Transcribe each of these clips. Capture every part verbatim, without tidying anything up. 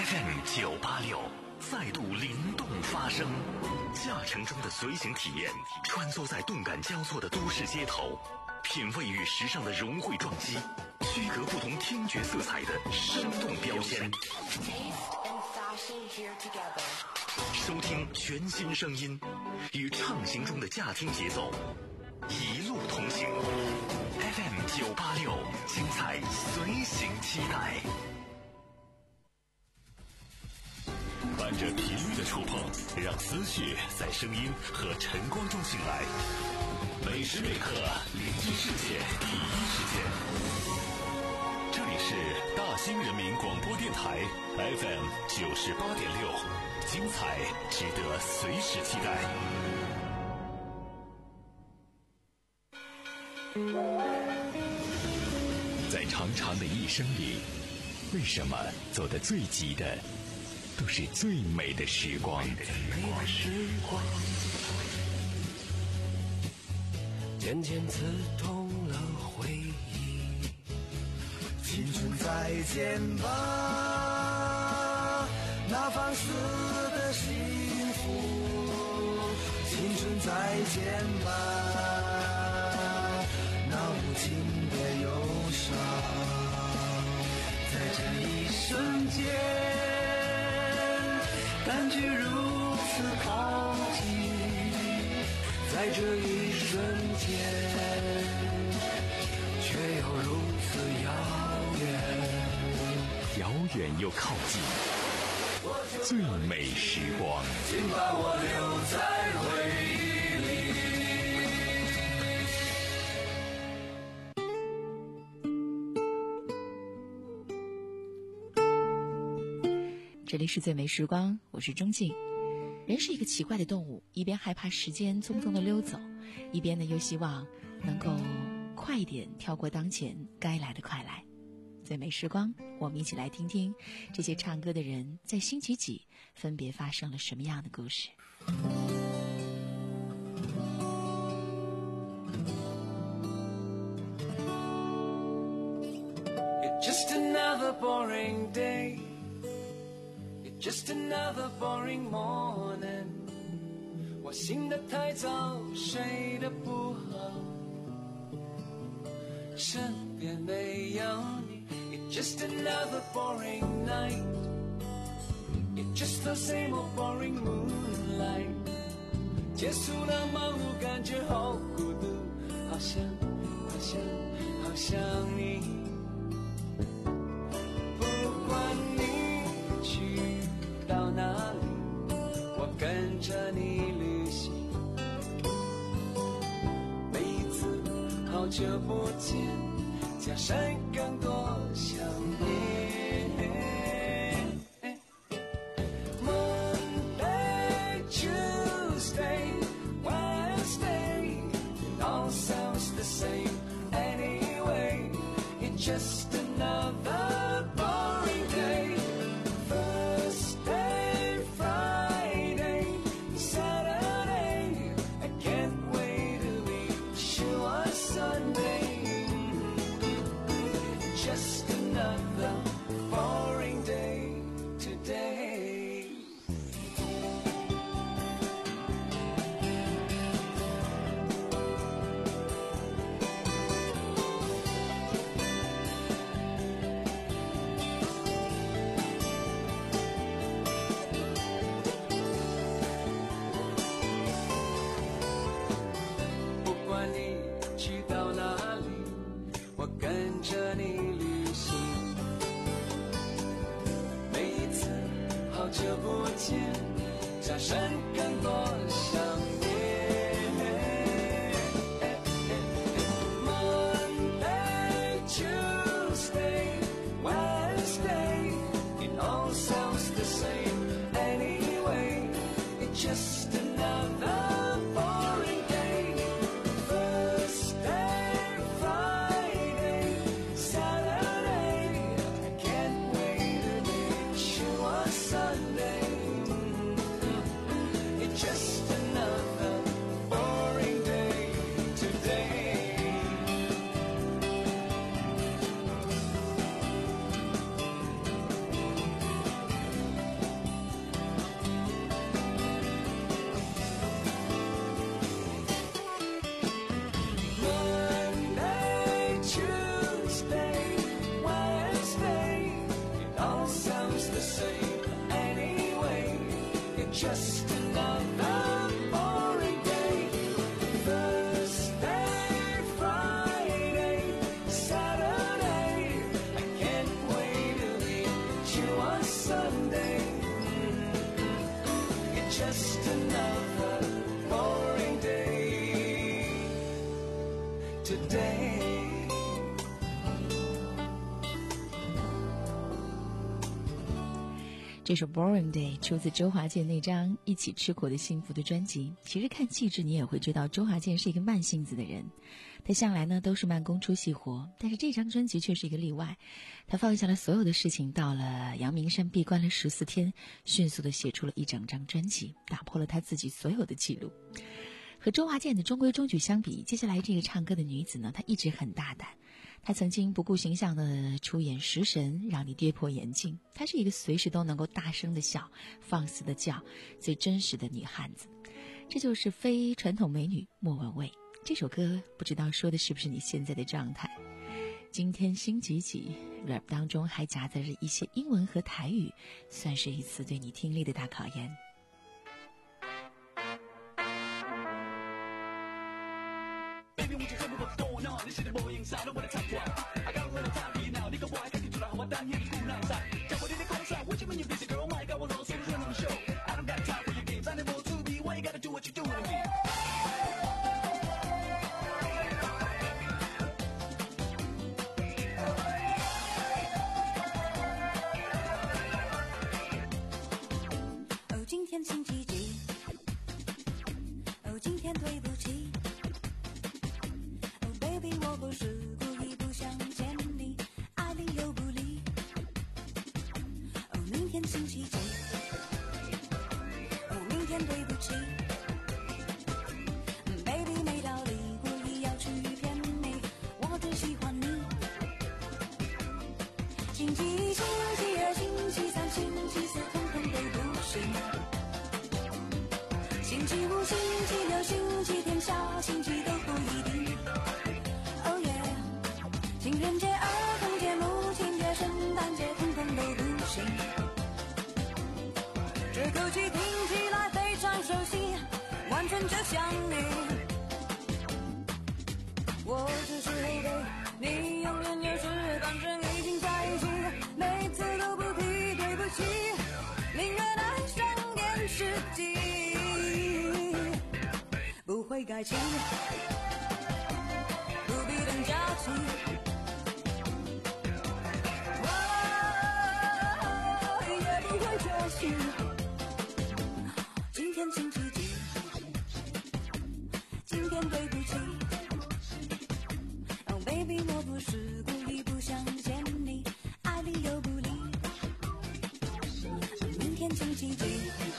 F M 九八六再度灵动发声，驾乘中的随行体验，穿梭在动感交错的都市街头，品味与时尚的融汇撞击，区隔不同听觉色彩的生动标签。收听全新声音，与畅行中的驾听节奏，一路同行。F M 九八六，精彩随行期待。伴着频率的触碰，让思绪在声音和晨光中醒来。每时每刻，聆听世界第一时间。这里是大兴人民广播电台 F M 九十八点六，精彩值得随时期待。在长长的一生里，为什么走得最急的都是最美的时光？ 渐渐刺痛了回忆。 青春再见吧，那放肆的幸福。青春再见吧，那无情的忧伤。在这一瞬间，感觉如此靠近，在这一瞬间，却又如此遥远， 遥远又靠近，最美时光， 请把我留在回忆里。 这里是最美时光，我是钟静。人是一个奇怪的动物，一边害怕时间匆匆的溜走，一边呢又希望能够快一点跳过当前该来的快来。最美时光，我们一起来听听这些唱歌的人在星期几分别发生了什么样的故事。 It's just another boring day, it's just another boring morning. 我醒得太早，睡得不好，身边没有你。It's just another boring night, it's just the same old boring moonlight. 结束了忙碌，感觉好孤独，好像好像好像你。不管你去到哪里，我跟着你旅行。每一次好久不见，加深更多想念。Monday, Tuesday, Wednesday, it all sounds the same anyway. It's just another boring day. Thursday, Friday, Saturday, I can't wait to meet you on Sunday. Just another boring day today. 不管你去到哪里，我跟着你旅行。每一次好久不见，加深更多想念。Monday, Tuesday, Wednesday, it all sounds the same anyway. It's just another boring day. Thursday, Friday, Saturday, I can't wait to meet you on Sunday. It's just another 这首 Boring Day 出自周华健那张《一起吃苦的幸福》的专辑。其实看气质你也会知道周华健是一个慢性子的人，他向来呢都是慢工出细活，但是这张专辑却是一个例外。他放下了所有的事情，到了阳明山闭关了十四天，迅速地写出了一整张专辑，打破了他自己所有的记录。和周华健的中规中矩相比，接下来这个唱歌的女子呢，她一直很大胆。她曾经不顾形象的出演食神，让你跌破眼镜。她是一个随时都能够大声的笑、放肆的叫、最真实的女汉子。这就是非传统美女莫文蔚。这首歌不知道说的是不是你现在的状态。今天星几几 rap 当中还夹杂着一些英文和台语，算是一次对你听力的大考验。 你是无用啥拢无来插我，啊，到我来插你闹，你个坏，家己出来和我等下你顾难在。叫我你的讲啥？为什么你不是 girl？ My God， 我老是running on show。I don't got time for your games， I never to be。Why you gotta do what you do to me？ 哦，今天星期几？哦，今天对不起。我不是故意不想见你，爱理又不理。哦，明天星期几？哦，明天对不起。嗯 ，baby 没道理，故意要去骗你，我只喜欢你。星期一、星期二、星期三、星期四，统统都不行。星期五、星期六、星期天、下星期都不一定。情人节、儿童节、母亲节、圣诞节，统统都不行。这口气听起来非常熟悉，完全就像你。我只是后悔，你永远有事，反正已经在一起，每次都不提对不起，宁愿爱上电视机，不会改期，不必等假期。今天星期几？今天对不起。Oh baby， 我不是故意不想见你，爱理又不理。明天星期几？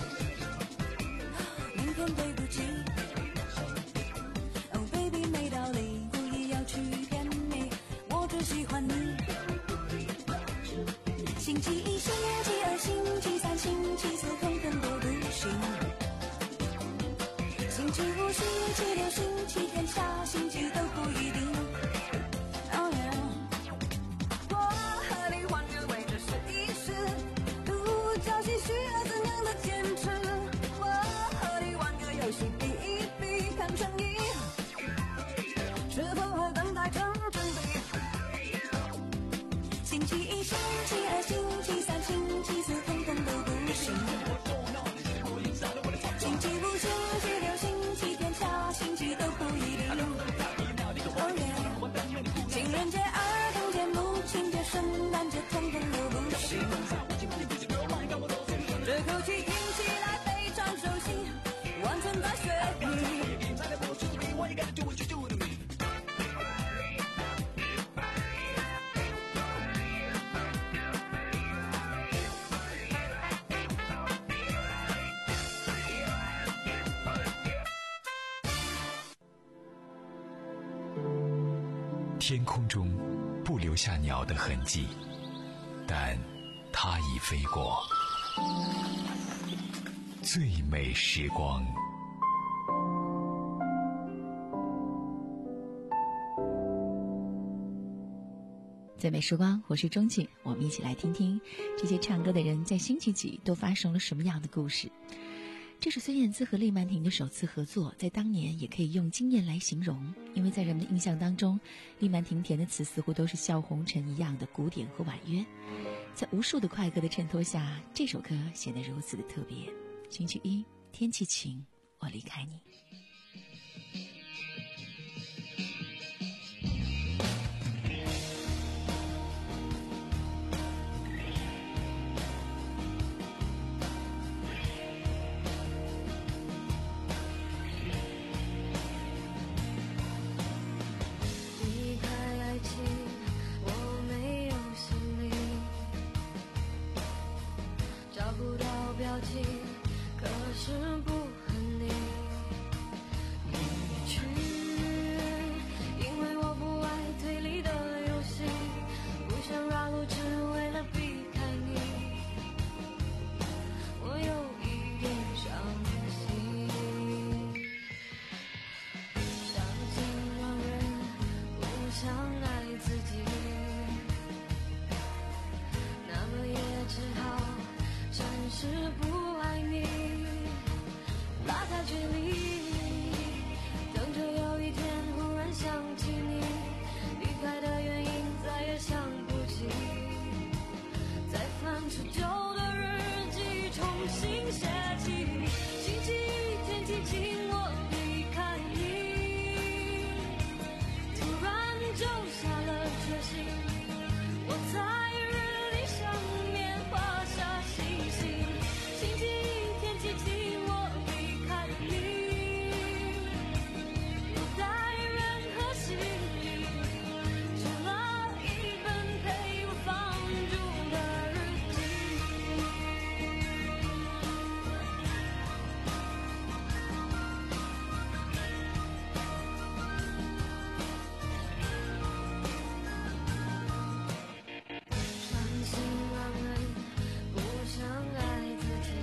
明天对不起。Oh baby， 没道理，故意要去骗你，我只喜欢你。星期一、星期二、星期三、星期四，统统都不行。星期五、星期六、星期天、下星期都不一定。Oh yeah， 我和你换个位置试一试，独角戏需要怎样的坚持？我和你玩个游戏，比一比看诚意，是否和等待成正比？星期一、星期二、星期三、星期四，统统都不行。星期五、星期六、星期天、下星期都不一定。Oh yeah， 情人节、儿童节、母亲节、圣诞节，统统都不行。这口气听起来非常熟悉，完全在学你。 天空中不留下鸟的痕迹，但它已飞过。最美时光， 最美时光，我是钟静，我们一起来听听这些唱歌的人在星期几都发生了什么样的故事。这是孙燕姿和厉曼婷的首次合作，在当年也可以用惊艳来形容，因为在人们的印象当中，厉曼婷填的词似乎都是笑红尘一样的古典和婉约，在无数的快歌的衬托下，这首歌显得如此的特别。星期一，天气晴，我离开你。 交集，可是不和你一去，因为我不爱推理的游戏，不想绕路只为了避开你，我有一点伤心。相信让人不想爱自己，那么也只好暂时不爱你，拉开距离，等着有一天忽然想起你，离开的原因再也想不起，再翻出旧的日记重新写起，星期一天气晴我离开你，突然就下了决心，我在日历上面画下星星，星期一天气晴我离开你，不带任何行李，只了一本陪我放逐的日记。伤心让人不想爱自己，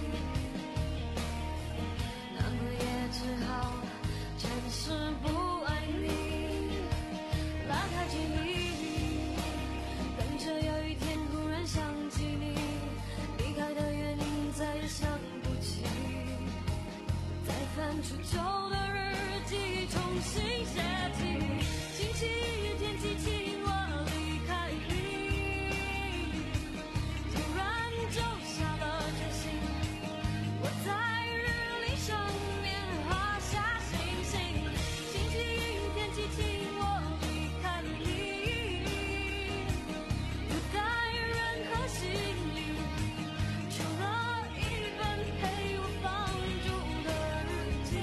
那么也只好暂时不爱你，拉开距离，等着有一天忽然想起你，离开的原因再也想不起，再翻出旧的日记重新写起，星期一天气晴我离开你，突然就下了决心，我在日历上面画下星星，星期一天气晴我离开你，不带任何行李，除了一本陪我放逐的日记。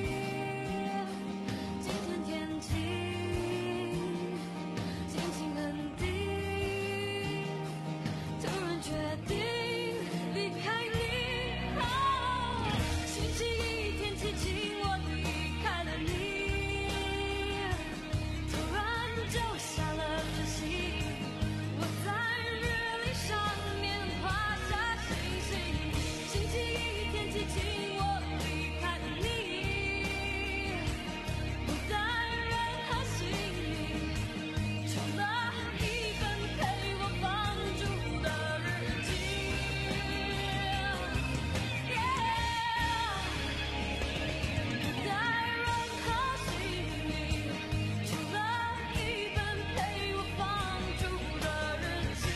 今天天气心情很低，突然决定离开你，哦，星期一天气晴我离开了你，突然就下了决心，我在日历上面画下星星，星期一天气晴我离开了你，不带任何行李，除了一本陪我放逐的日记。不带任何行李，除了一本陪我放逐的日记。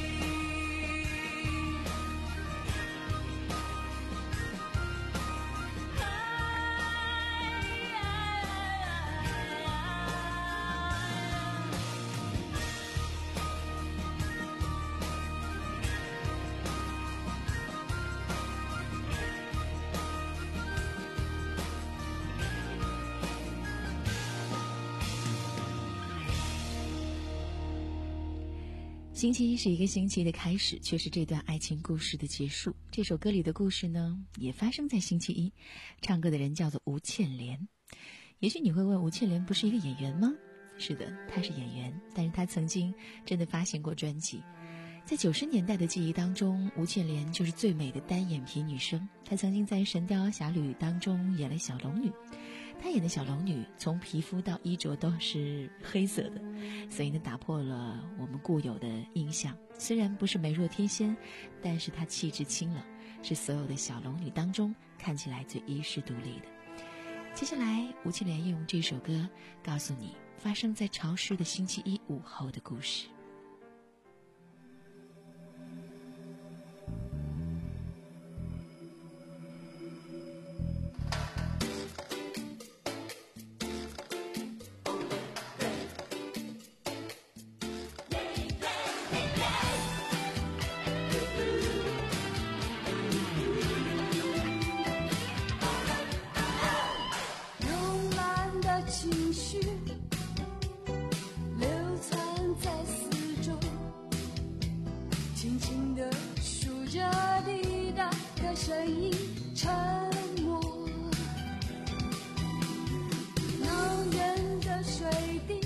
星期一是一个星期的开始，却是这段爱情故事的结束。这首歌里的故事呢，也发生在星期一。唱歌的人叫做吴倩莲。也许你会问，吴倩莲不是一个演员吗？是的，她是演员，但是她曾经真的发行过专辑。在九十年代的记忆当中，吴倩莲就是最美的单眼皮女生。她曾经在《神雕侠侣》当中演了小龙女，她演的小龙女从皮肤到衣着都是黑色的，所以呢打破了我们固有的印象。虽然不是美若天仙，但是她气质清冷，是所有的小龙女当中看起来最遗世独立的。接下来吴倩莲用这首歌告诉你发生在潮湿的星期一午后的故事。 轻轻地数着滴答的声音沉默，恼人的水滴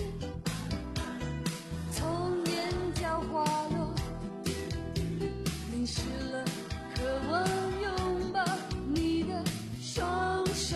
从眼角滑落，淋湿了渴望拥抱你的双手，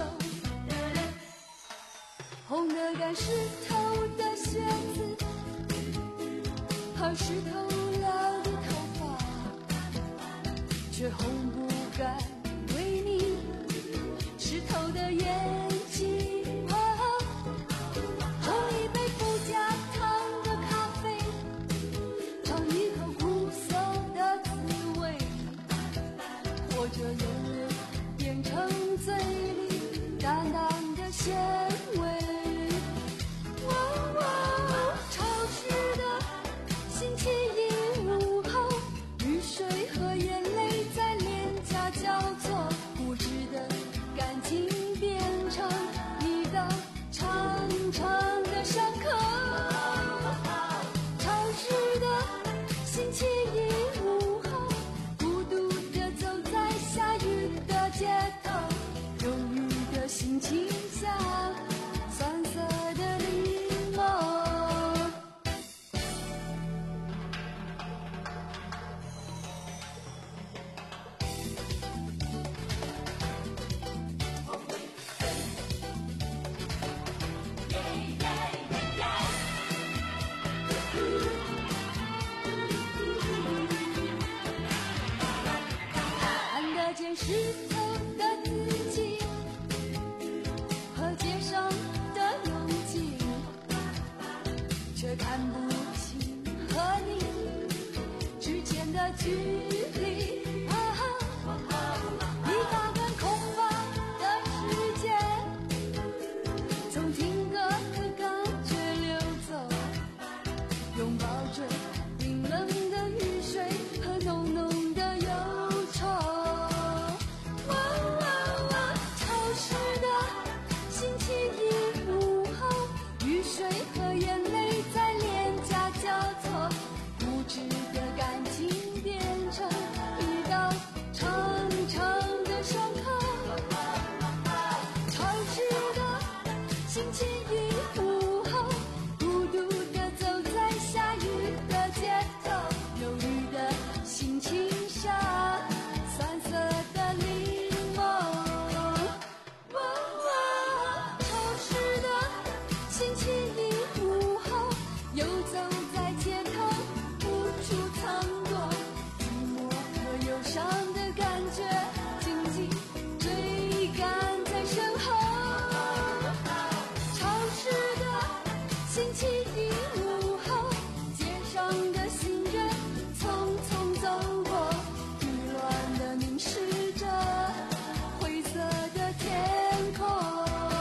红的赶湿透的鞋子和湿透了的头发，却烘不干为你湿透的眼睛。哦，喝一杯不加糖的咖啡，尝一口苦涩的滋味，或者眼泪变成嘴里淡淡的咸味。哦哦，潮湿的星期一午后，雨水和眼泪在脸颊交错，固执的感情变成一道长长的伤口。潮湿的星期一午后，孤独地走在下雨的街头，忧郁的心情像酸涩的柠檬。看得见湿透的自己和街上的拥挤，却看不清和你之间的距离。啊，一大段空白的时间，从听歌的感觉流走，拥抱着冰冷的雨水和浓浓的忧愁。哇哇哇，潮湿的星期一午后，雨水和眼泪在脸颊交错，固执的感情变成一道长长的伤口。潮湿的星期一午后，孤独地走在下雨的街头，忧郁的心情像酸涩的柠檬。哇哇，潮湿的星期一午后，游走在街头，无处藏躲，寂寞和忧伤的感觉紧紧追赶在身后。潮湿的星期一午后，街上的行人匆匆走过，迷乱地凝视着灰色的天空。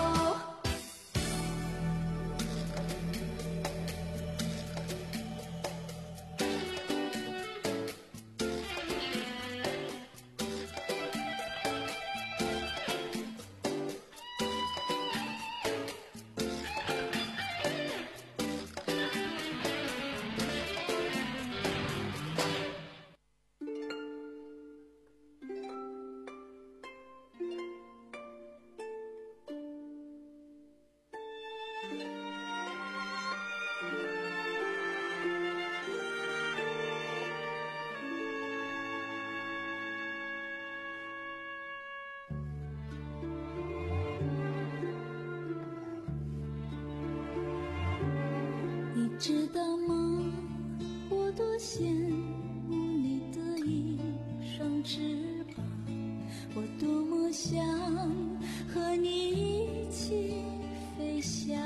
你知道吗？我多羡慕你的一双翅膀，我多么想和你一起飞翔，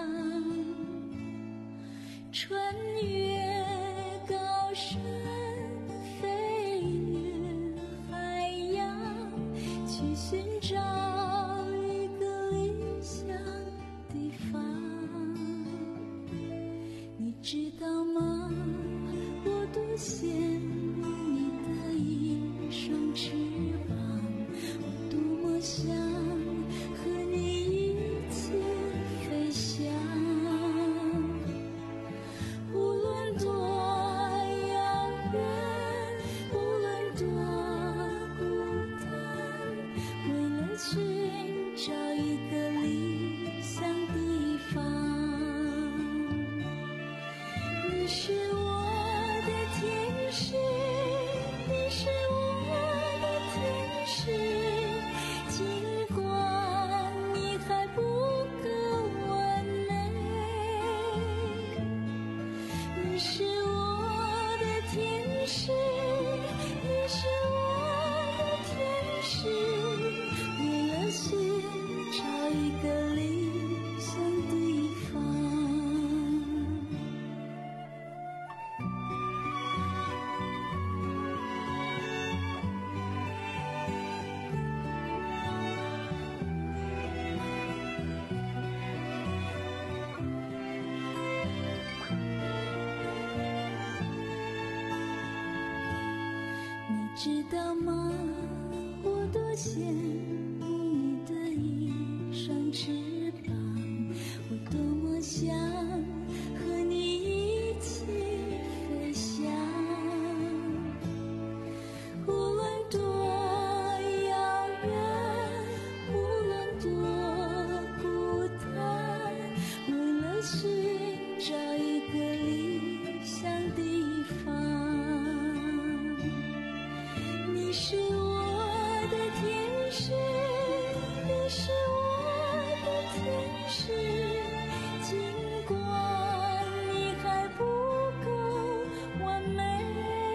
穿越高山，飞越海洋，去寻找一个理想地方。你知道吗？我多天使，你是我的天使，为了寻找一个理想地方。知道吗？我多羡慕你的一双翅膀，我多么想和你一起飞翔。无论多遥远，无论多孤单，为了寻找一个理想地方。你是我的天使，你是我的天使，尽管你还不够完美。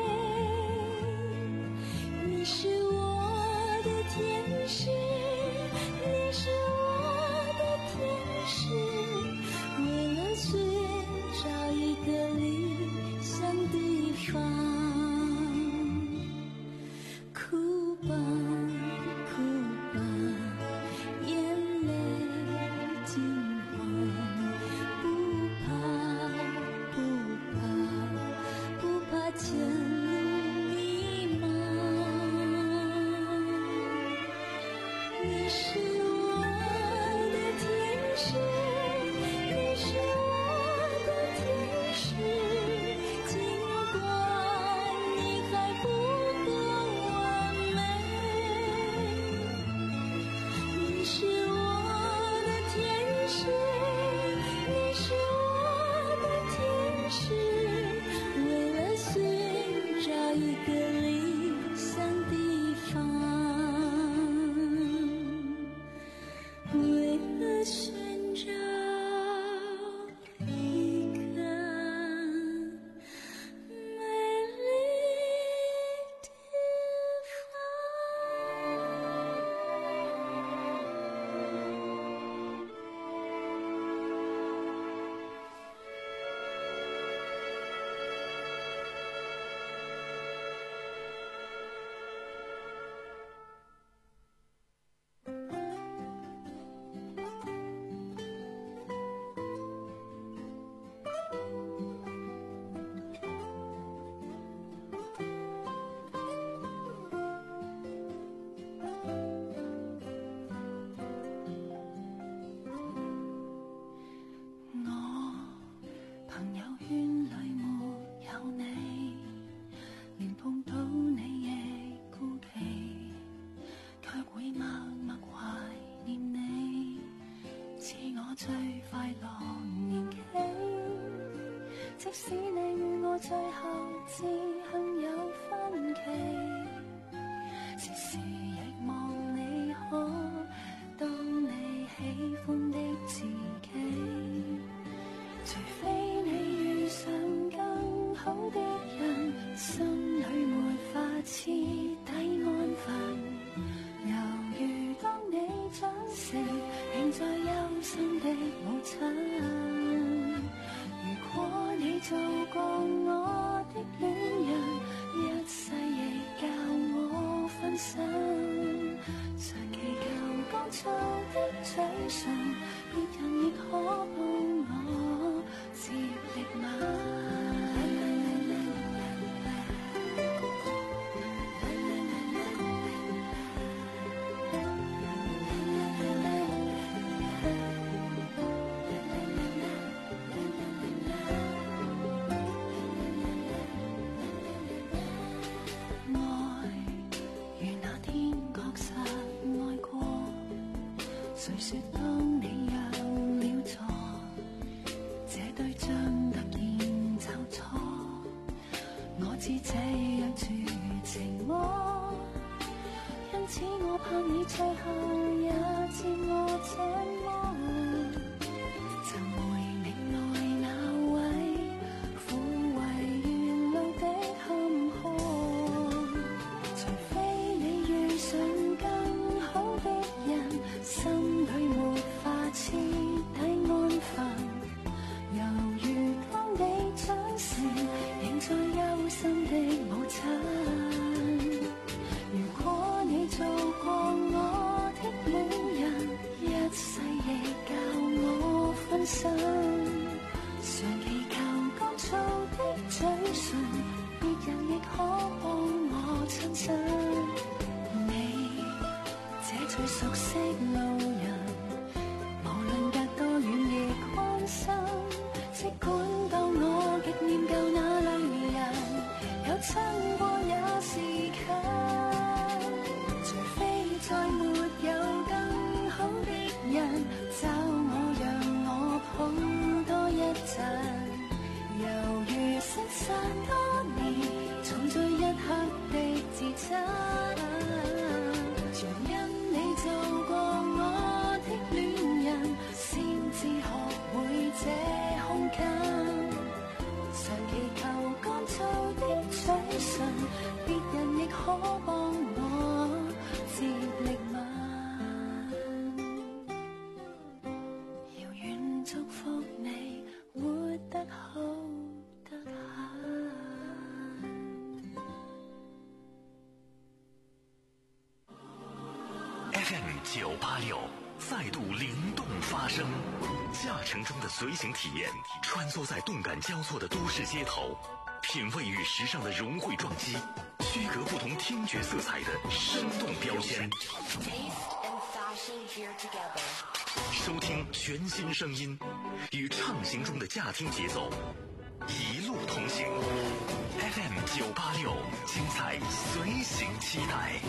你是我的天使，你是我的天使，为了寻找一个理想地方。哭吧，哭吧，眼泪金黄，不怕，不怕，不怕前路迷茫。你是我的天使，你是我的天使，尽管你还不够完美。你是我的天使，你是我的天使，为了寻找一个理想地方，为了寻找一个美丽地即使你與我最後志向有分歧，時時亦望你可當你喜歡的自己。除非你遇上更好的人，心裏沒法徹底安分。猶如當你長成，仍在憂心的母親。如果你做過我的戀人，一世亦教我分身，常祈求乾燥的嘴唇，別人亦可幫我接力嗎？誰說當你有了錯，這對象突然就錯？我知這樣絕情魔，因此我怕你最後也似我這麼，尋回另外那位撫慰沿路的坎坷。 心，常祈求乾燥的嘴唇，別人亦可幫我親親。你這最熟悉路人，無論隔多遠亦關心，即管當我極念舊那類人，有親過也是近，除非再沒有更好的人找我讓我抱多一陣，猶如失散多年重聚一刻的自真，全因你做過我的戀人，先至學會這空間，常祈求乾燥的嘴唇，別人亦可幫我接力吻，遙遠祝福你活得好得很。 F M 九八六再度灵动发声，驾乘中的随行体验，穿梭在动感交错的都市街头，品味与时尚的融汇撞击，区隔不同听觉色彩的生动标签。收听全新声音，与畅行中的驾听节奏，一路同行。F M 九八六，精彩随行期待。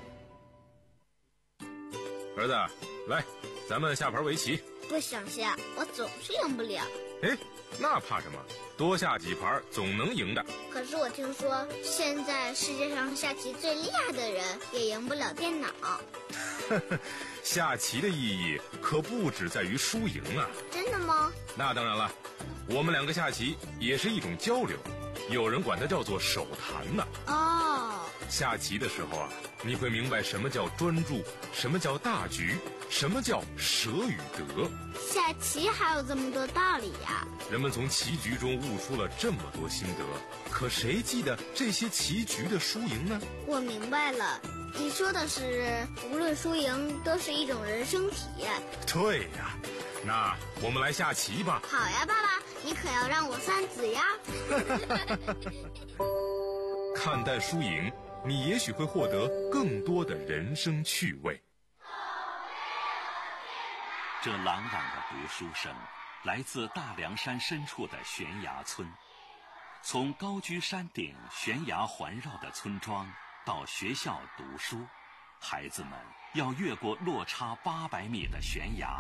儿子，来，咱们下盘围棋。 不想下，我总是赢不了。 哎，那怕什么？多下几盘总能赢的。 可是我听说，现在世界上下棋最厉害的人也赢不了电脑。 下棋的意义可不只在于输赢啊。 真的吗？ 那当然了，我们两个下棋也是一种交流，有人管它叫做手谈呢。 哦， 下棋的时候啊，你会明白什么叫专注，什么叫大局，什么叫舍与得。 下棋还有这么多道理呀！ 人们从棋局中悟出了这么多心得，可谁记得这些棋局的输赢呢？ 我明白了，你说的是无论输赢都是一种人生体验。 对呀，那我们来下棋吧。 好呀，爸爸，你可要让我三子呀。 看淡输赢，你也许会获得更多的人生趣味。 这朗朗的读书声来自大凉山深处的悬崖村，从高居山顶悬崖环绕的村庄到学校读书，孩子们要越过落差八百米的悬崖，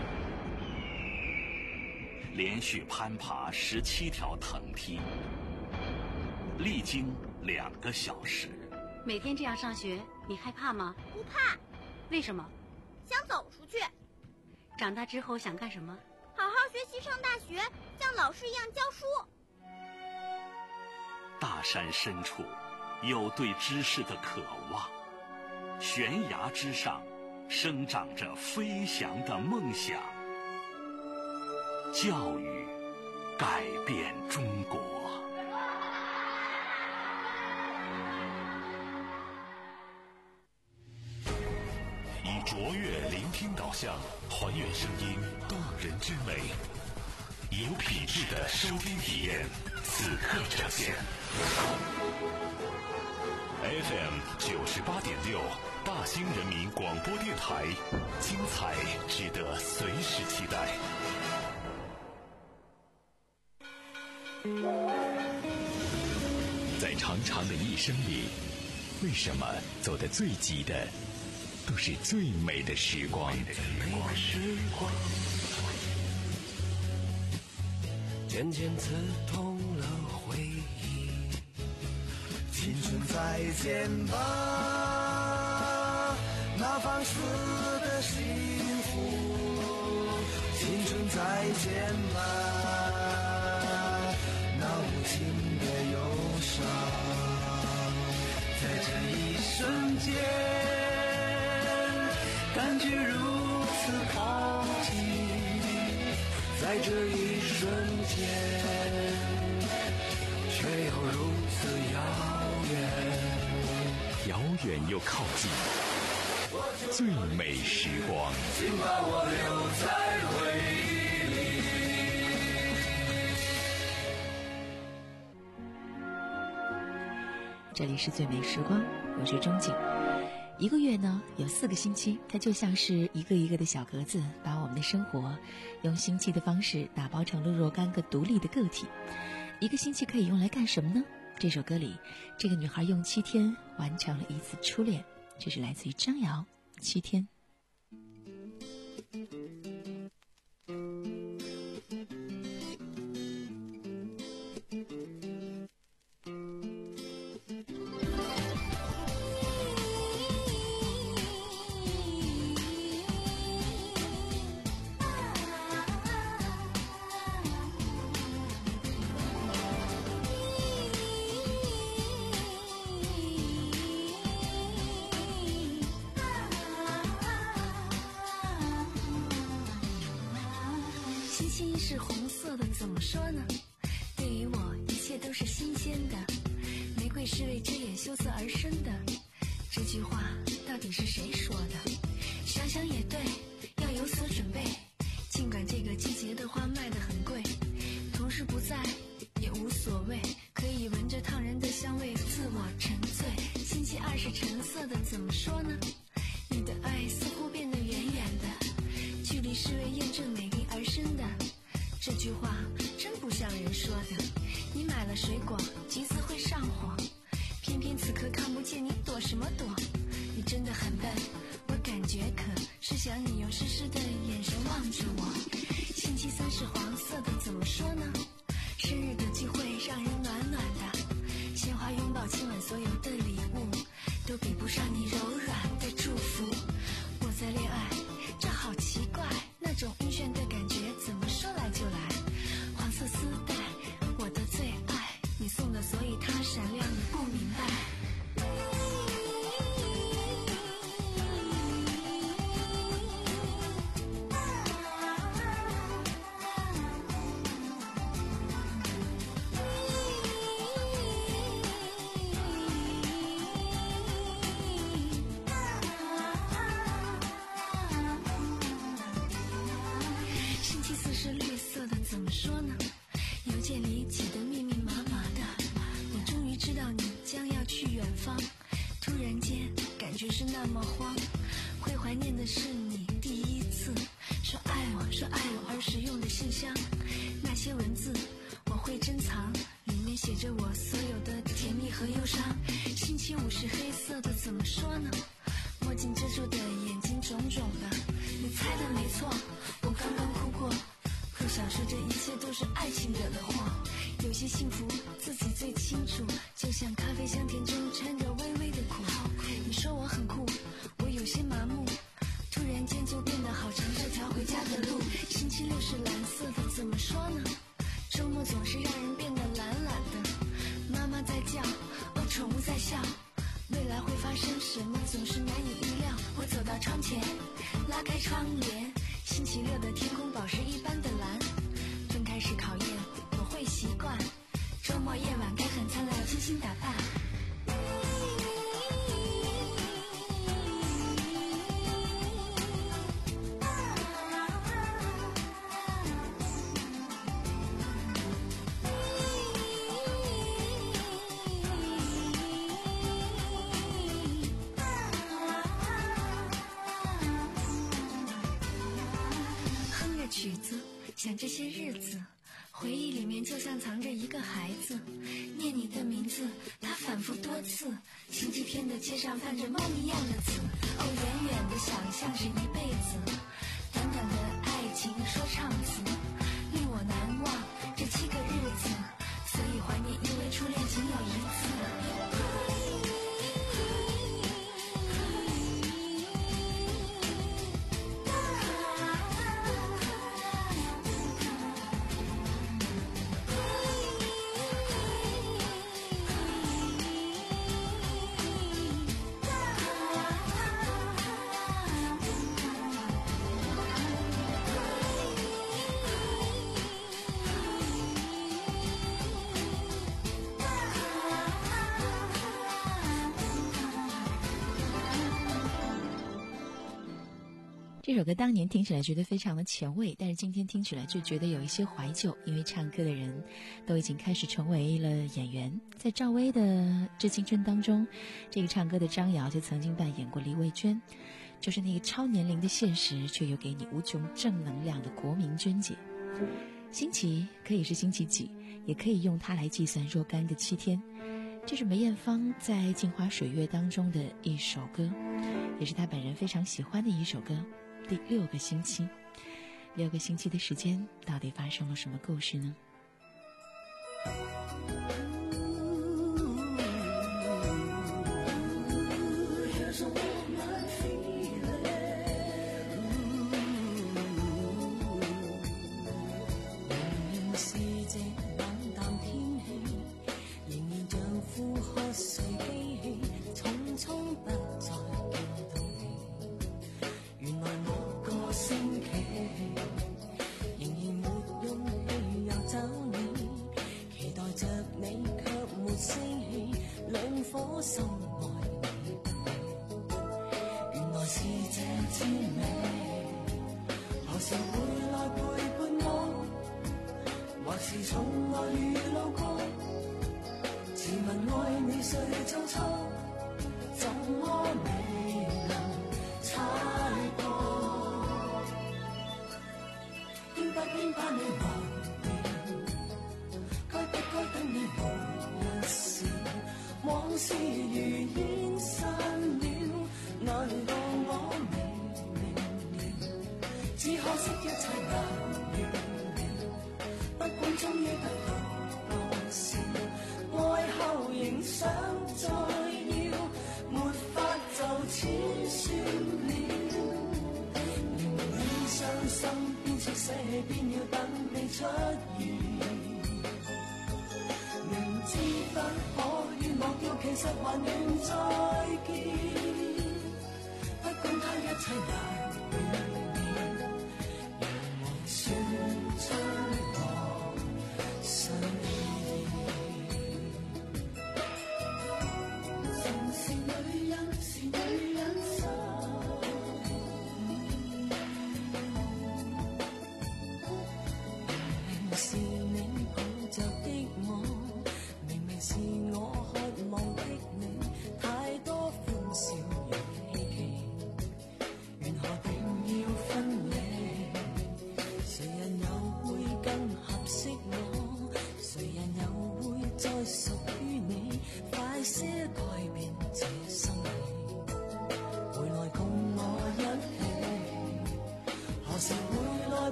连续攀爬十七条藤梯，历经两个小时。 每天这样上学，你害怕吗？ 不怕。 为什么？ 想走出去。 长大之后想干什么？ 好好学习，上大学，像老师一样教书。 大山深处有对知识的渴望，悬崖之上生长着飞翔的梦想。教育改变中国。以卓越聆听导向，还原声音动人之美，有品质的收听体验，此刻呈现。F M 九十八点六，大兴人民广播电台，精彩值得随时期待。 在长长的一生里，为什么走得最急的都是最美的时光？ 渐渐刺痛了回忆。 青春再见吧，那放肆的幸福。青春再见吧，那无情的忧伤。在这一瞬间，感觉如此靠近，在这一瞬间，却又如此遥远， 遥远又靠近，最美时光。 请把我留在回忆里。 这里是最美时光，我是钟景。一个月呢有四个星期，它就像是一个一个的小格子，把我们的生活用星期的方式打包成了若干个独立的个体。一个星期可以用来干什么呢？这首歌里，这个女孩用七天完成了一次初恋，这是来自于张瑶，七天。 星期是红色的，怎么说呢？对于我，一切都是新鲜的。玫瑰是为遮掩羞涩而生的。这句话到底是谁说的？想想也对，要有所准备。尽管这个季节的花卖得很贵，同事不在也无所谓，可以闻着烫人的香味自我沉醉。星期二是橙色的，怎么说呢？你的爱似乎变得远远的，距离是为验证美丽而生的。这句话真不像人说的。你买了水果，橘子会上火，偏偏此刻看不见，你躲什么躲？你真的很笨，我感觉可是想你用湿湿的眼神望着我。星期三是黄色的，怎么说呢？生日的聚会让人暖暖的，鲜花拥抱亲吻，所有的礼物都比不上你柔软的祝福。我在恋爱，这好奇怪，那种晕眩的感觉怎么说来就来。黄色丝带，我的最爱，你送的，所以它闪亮，你不明白。星期四是绿色的，怎么说呢？邮件里挤得密密麻麻的，我终于知道你将要去远方，突然间感觉是那么慌，会怀念的是你第一次说爱我，说爱我而使用的信箱，那些文字我会珍藏，里面写着我所有的甜蜜和忧伤。星期五是黑色的，怎么说呢？墨镜遮住的眼睛肿肿的，你猜的没错，我刚刚哭过，可想说这一切都是爱情惹的祸。有些幸福自己最清楚，就像咖啡香甜中掺着微微的苦。你说我很酷，我有些麻木，突然间就变得好长这条回家的路。星期六是蓝色的，怎么说呢？周末总是让人变得懒懒的，妈妈在叫，哦，宠物在笑，未来会发生什么总是难以预料。我走到窗前，拉开窗帘，星期六的天空宝石一般的蓝。分开是考验，我会习惯，周末夜晚该很灿烂，精心打扮。曲子，想这些日子，回忆里面就像藏着一个孩子，念你的名字，他反复多次。星期天的街上泛着猫一样的紫，哦，远远的想象是一辈子，短短的爱情说唱词，令我难忘这七个日子，所以怀念，因为初恋仅有一次。 这首歌当年听起来觉得非常的前卫，但是今天听起来就觉得有一些怀旧，因为唱歌的人都已经开始成为了演员。在赵薇的《致青春》当中，这个唱歌的张瑶就曾经扮演过黎卫娟，就是那个超年龄的现实却又给你无穷正能量的国民娟姐。星期可以是星期几，也可以用它来计算若干个七天。这是梅艳芳在《镜花水月》当中的一首歌，也是她本人非常喜欢的一首歌。第六个星期，六个星期的时间，到底发生了什么故事呢？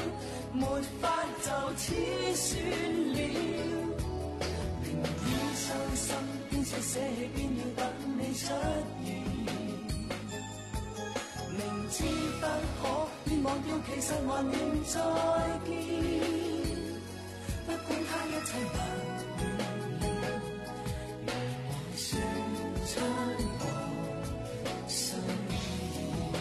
沒法就此算了，寧願傷傷心，邊寫捨棄，邊要等你出現。明知不可，便忘掉，其實還仍再見。不管他一切不遠了，讓我說出我心意。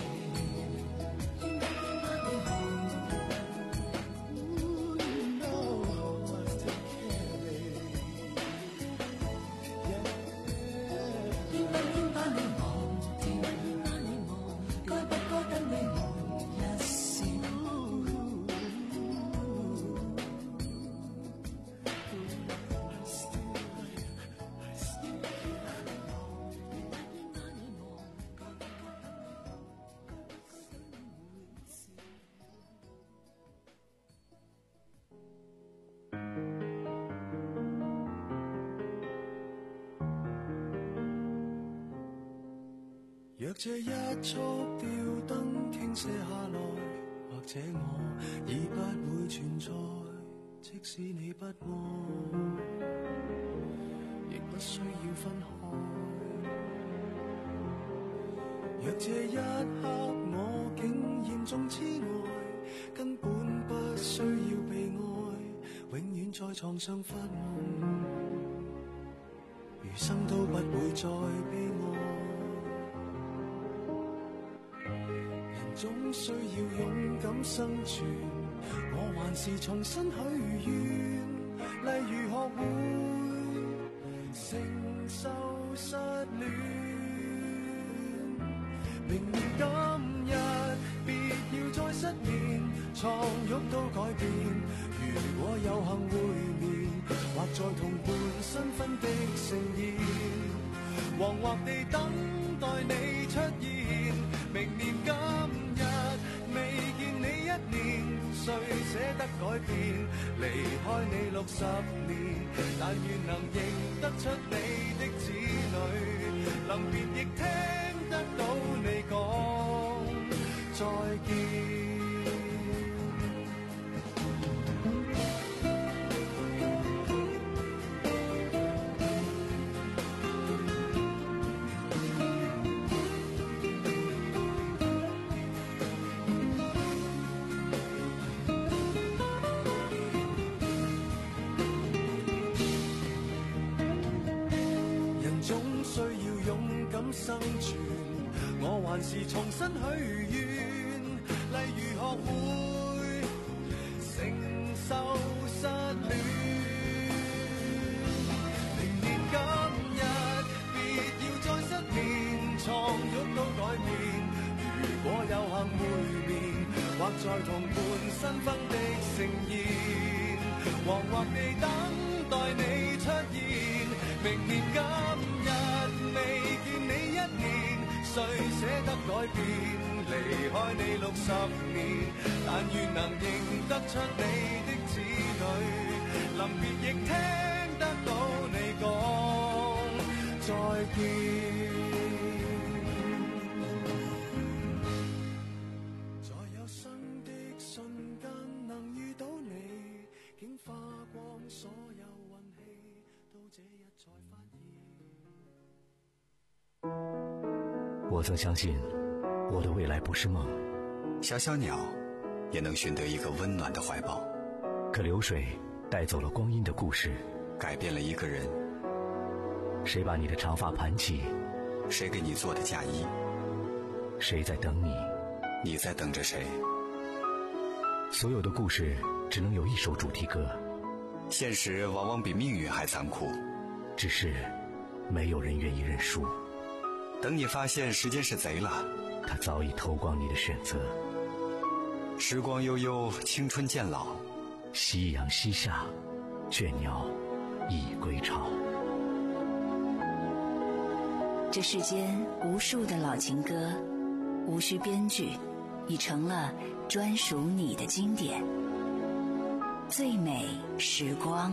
若這一束吊燈傾瀉下來，或者我已不會存在，即使你不愛，亦不需要分開。若這一刻我竟嚴重痴呆，根本不需要被愛，永遠在床上發夢，餘生都不會再悲哀。總需要勇敢生存，我還是重新許願，例如學會承受失戀。明年今日別要再失眠，床褥都改變。如果有幸會面，或在同伴新婚的盛宴，惶惑地等待你出現。明年今日未見你一年，誰捨得改變？離開你六十年，但願能認得出你的子女，臨別亦聽得到你講再見。生存，我還是重新許願，例如學會承受失戀。明年今日別要再失眠，床褥都改變。如果有幸會面，或在同伴新婚的盛宴，惶惑地等待你出現。明年今日未見你一年，誰捨得改變？離開你六十年，但願能認得出你的子女，臨別亦聽得到你講再見。在有生的瞬間能遇到你，竟花光所有運氣，到這日才發現。 我曾相信我的未來不是夢， 小小鳥也能尋得一個溫暖的懷抱， 可流水帶走了光陰的故事， 改變了一個人。 誰把你的長髮盤起？ 誰給你做的嫁衣？ 誰在等你？ 你在等着誰？ 所有的故事只能有一首主題歌， 現實往往比命運還殘酷， 只是沒有人願意認輸。 等你發現時間是賊了， 他早已偷光你的選擇。 時光悠悠，青春漸老， 夕陽西下，倦鳥已歸巢。 這世間無數的老情歌，無需編劇，已成了專屬你的經典。最美時光。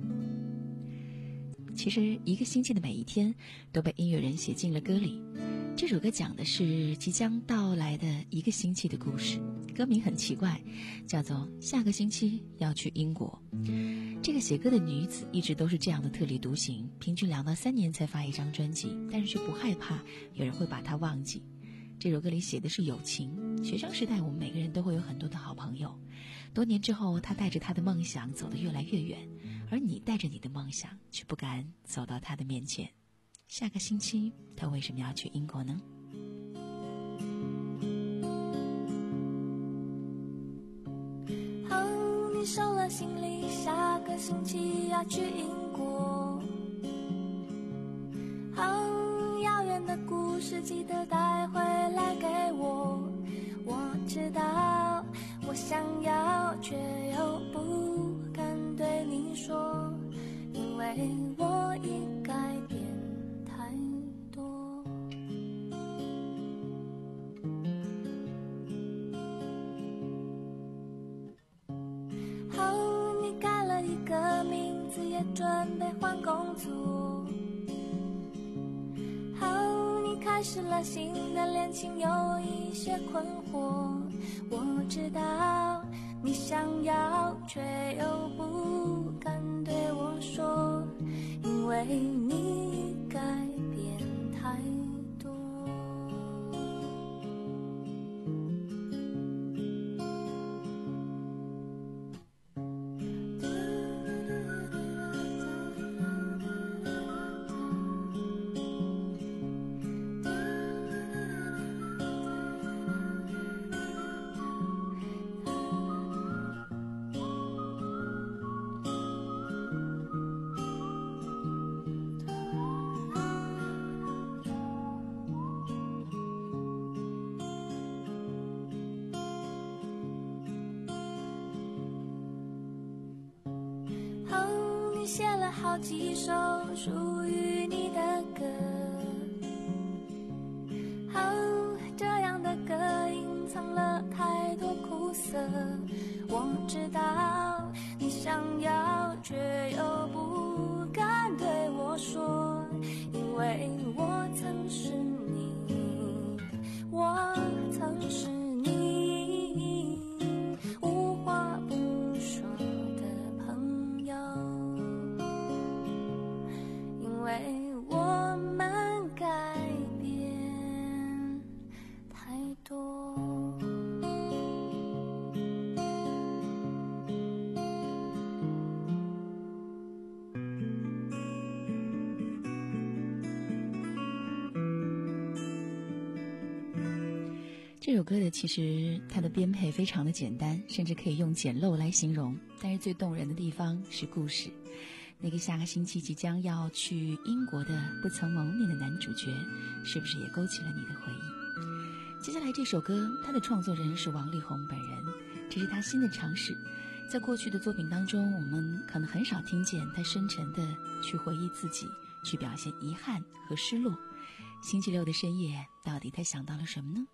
其實一個星期的每一天都被音樂人寫進了歌裡， 这首歌讲的是即将到来的一个星期的故事，歌名很奇怪，叫做下个星期要去英国。这个写歌的女子一直都是这样的特立独行，平均两到三年才发一张专辑，但是却不害怕有人会把她忘记。这首歌里写的是友情，学生时代我们每个人都会有很多的好朋友，多年之后她带着她的梦想走得越来越远，而你带着你的梦想却不敢走到她的面前。下个星期她为什么要去英国呢？ 哦，你收了行李，下个星期要去英国。哦，遥远的故事记得带回来给我。我知道我想要，却又不敢对你说，因为我已改变太多。哦，你改了一个名字，也准备换工作。哦，你开始了新的恋情，有一些困惑。我知道你想要，却又不敢对我说，因为你改变太多。写了好几首属于你的歌，哦，这样的歌隐藏了太多苦涩。我知道你想要，却又不敢对我说，因为我曾是你，我曾是你无话不说的朋友，因为我们改变太多。 这首歌的其实它的编配非常的简单，甚至可以用简陋来形容，但是最动人的地方是故事。那个下个星期即将要去英国的不曾谋面的男主角，是不是也勾起了你的回忆？接下来这首歌，它的创作人是王力宏本人，这是他新的尝试。在过去的作品当中，我们可能很少听见他深沉的去回忆自己，去表现遗憾和失落。星期六的深夜，到底他想到了什么呢？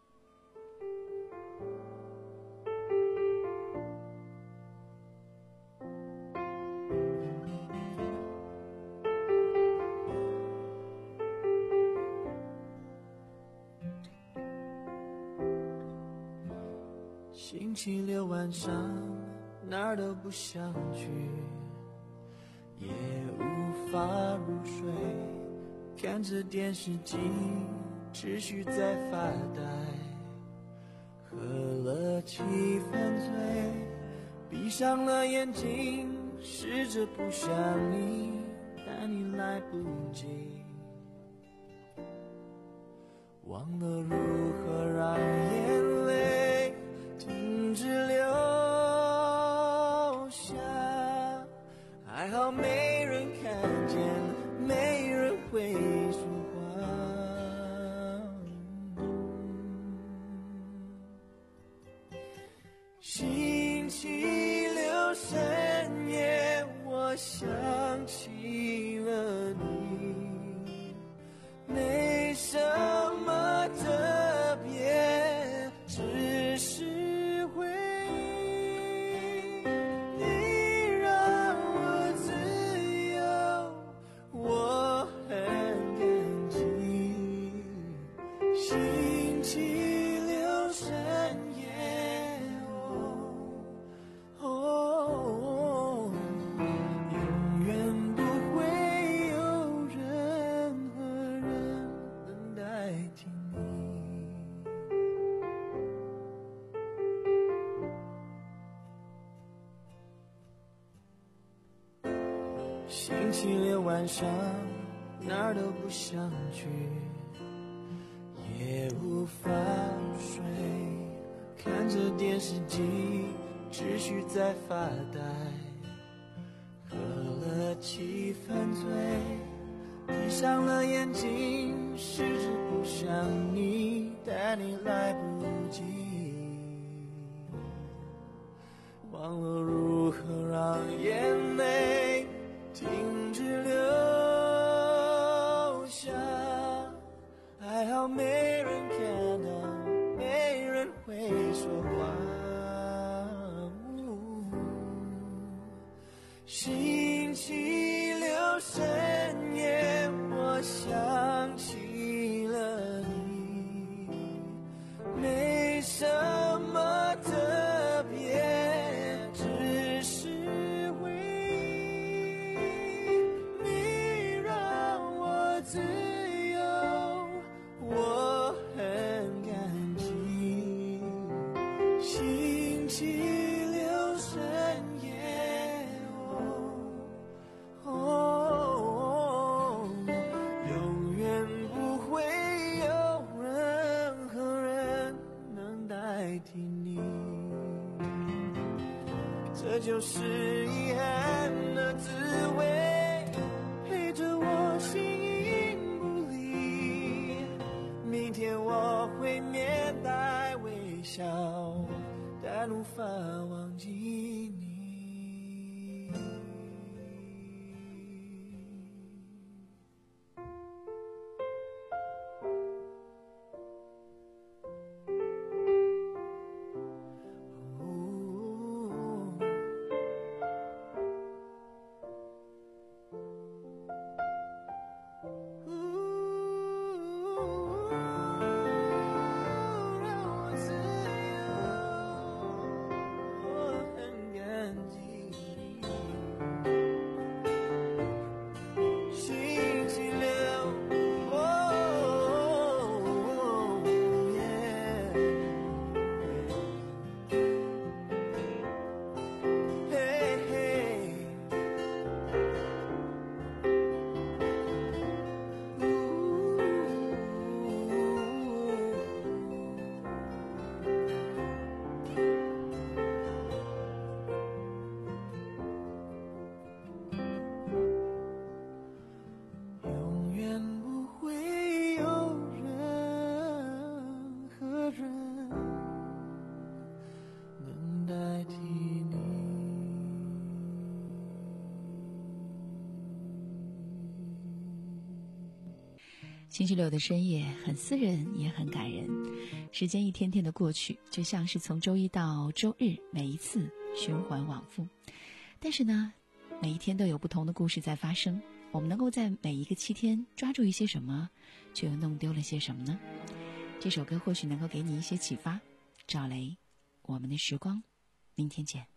星期六晚上哪儿都不想去，也无法入睡，看着电视机持续在发呆，喝了七分醉，闭上了眼睛，试着不想你，但你来不及，忘了如何让眼泪停止流下，还好没人看见，没人会说话。星期六深夜，我想起了你，没什么特别， 期六晚上哪儿都不想去，也无法睡，看着电视机持续在发呆，喝了七分醉，闭上了眼睛，试着不想你，但你来不及，忘了如何让眼泪停止流下，还好没人看到，没人会说话。星期六深夜，我想起了你，没什么特别，只是回忆。你让我自由，我很感激。星期六深夜，哦，永远不会有任何人能代替你，这就是遗憾的滋味，陪着我形影不离。明天我会面带微笑，但无法忘记你。 星期六的深夜很私人也很感人，时间一天天的过去，就像是从周一到周日每一次循环往复，但是呢每一天都有不同的故事在发生，我们能够在每一个七天抓住一些什么，却又弄丢了些什么呢？这首歌或许能够给你一些启发。赵雷，我们的时光，明天见。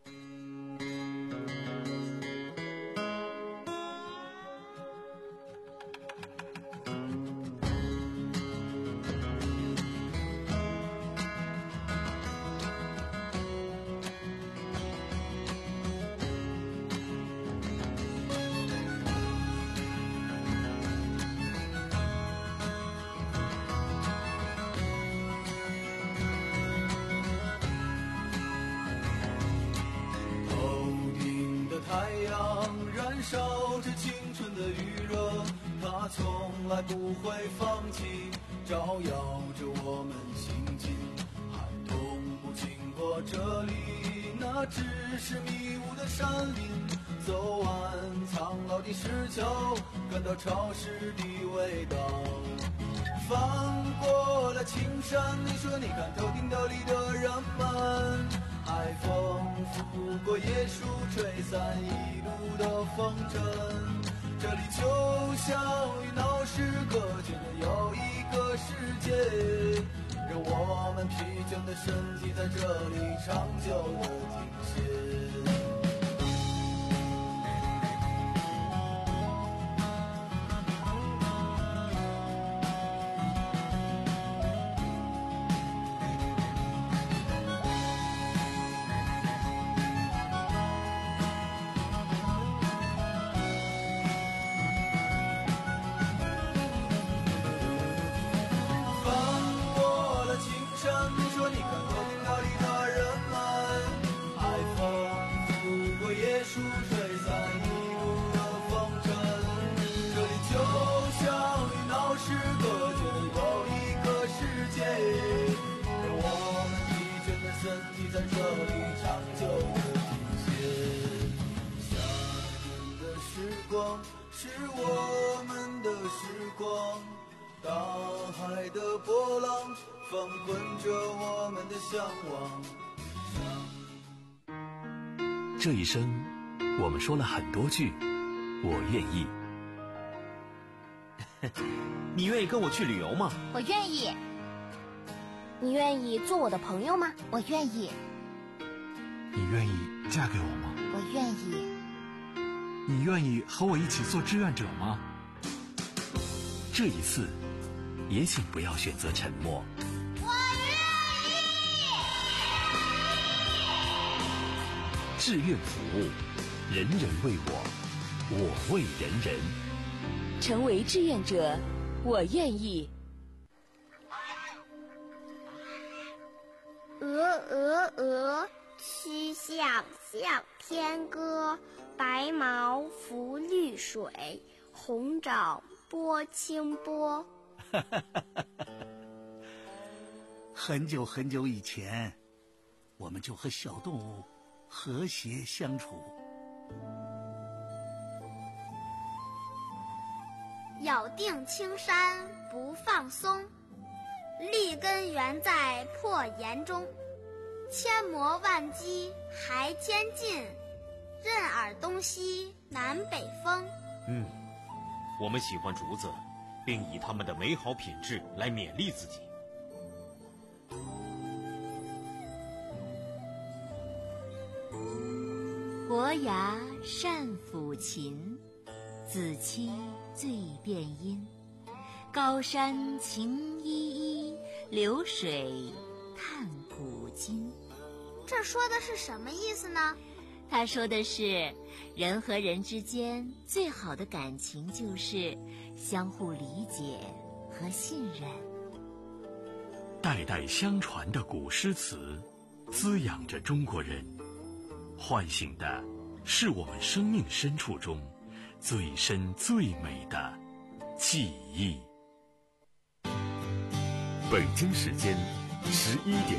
烧着青春的余热，它从来不会放弃，照耀着我们行进。寒冬不经过这里，那只是迷雾的山林。走完苍老的石桥，感到潮湿的味道。翻过了青山，你说你看头顶斗笠的人们，海风拂过椰树，吹散一路的风尘。这里就像与闹市隔绝的又一个世界，让我们疲倦的身体在这里长久的停歇。 们的向往。 这一生，我们说了很多句我愿意。 你愿意跟我去旅游吗？ 我愿意。你愿意做我的朋友吗？我愿意。 你愿意嫁给我吗？ 我愿意。 你愿意和我一起做志愿者吗？ 这一次，也请不要选择沉默。 我愿意。志愿服务，人人为我，我为人人。 成为志愿者，我愿意。 鹅鹅鹅，曲项向天歌。白毛浮绿水，红掌拨清波。 很久很久以前，我们就和小动物和谐相处。 咬定青山不放松，立根原在破岩中。千磨万击还坚劲，任尔东西南北风。 嗯，我们喜欢竹子，并以它们的美好品质来勉励自己。 伯牙善抚琴，子期最辨音。高山晴依依，流水探古今。 这说的是什么意思呢？ 他说的是，人和人之间最好的感情就是相互理解和信任。 代代相传的古诗词，滋养着中国人，唤醒的是我们生命深处中最深最美的记忆。 北京时间十一点。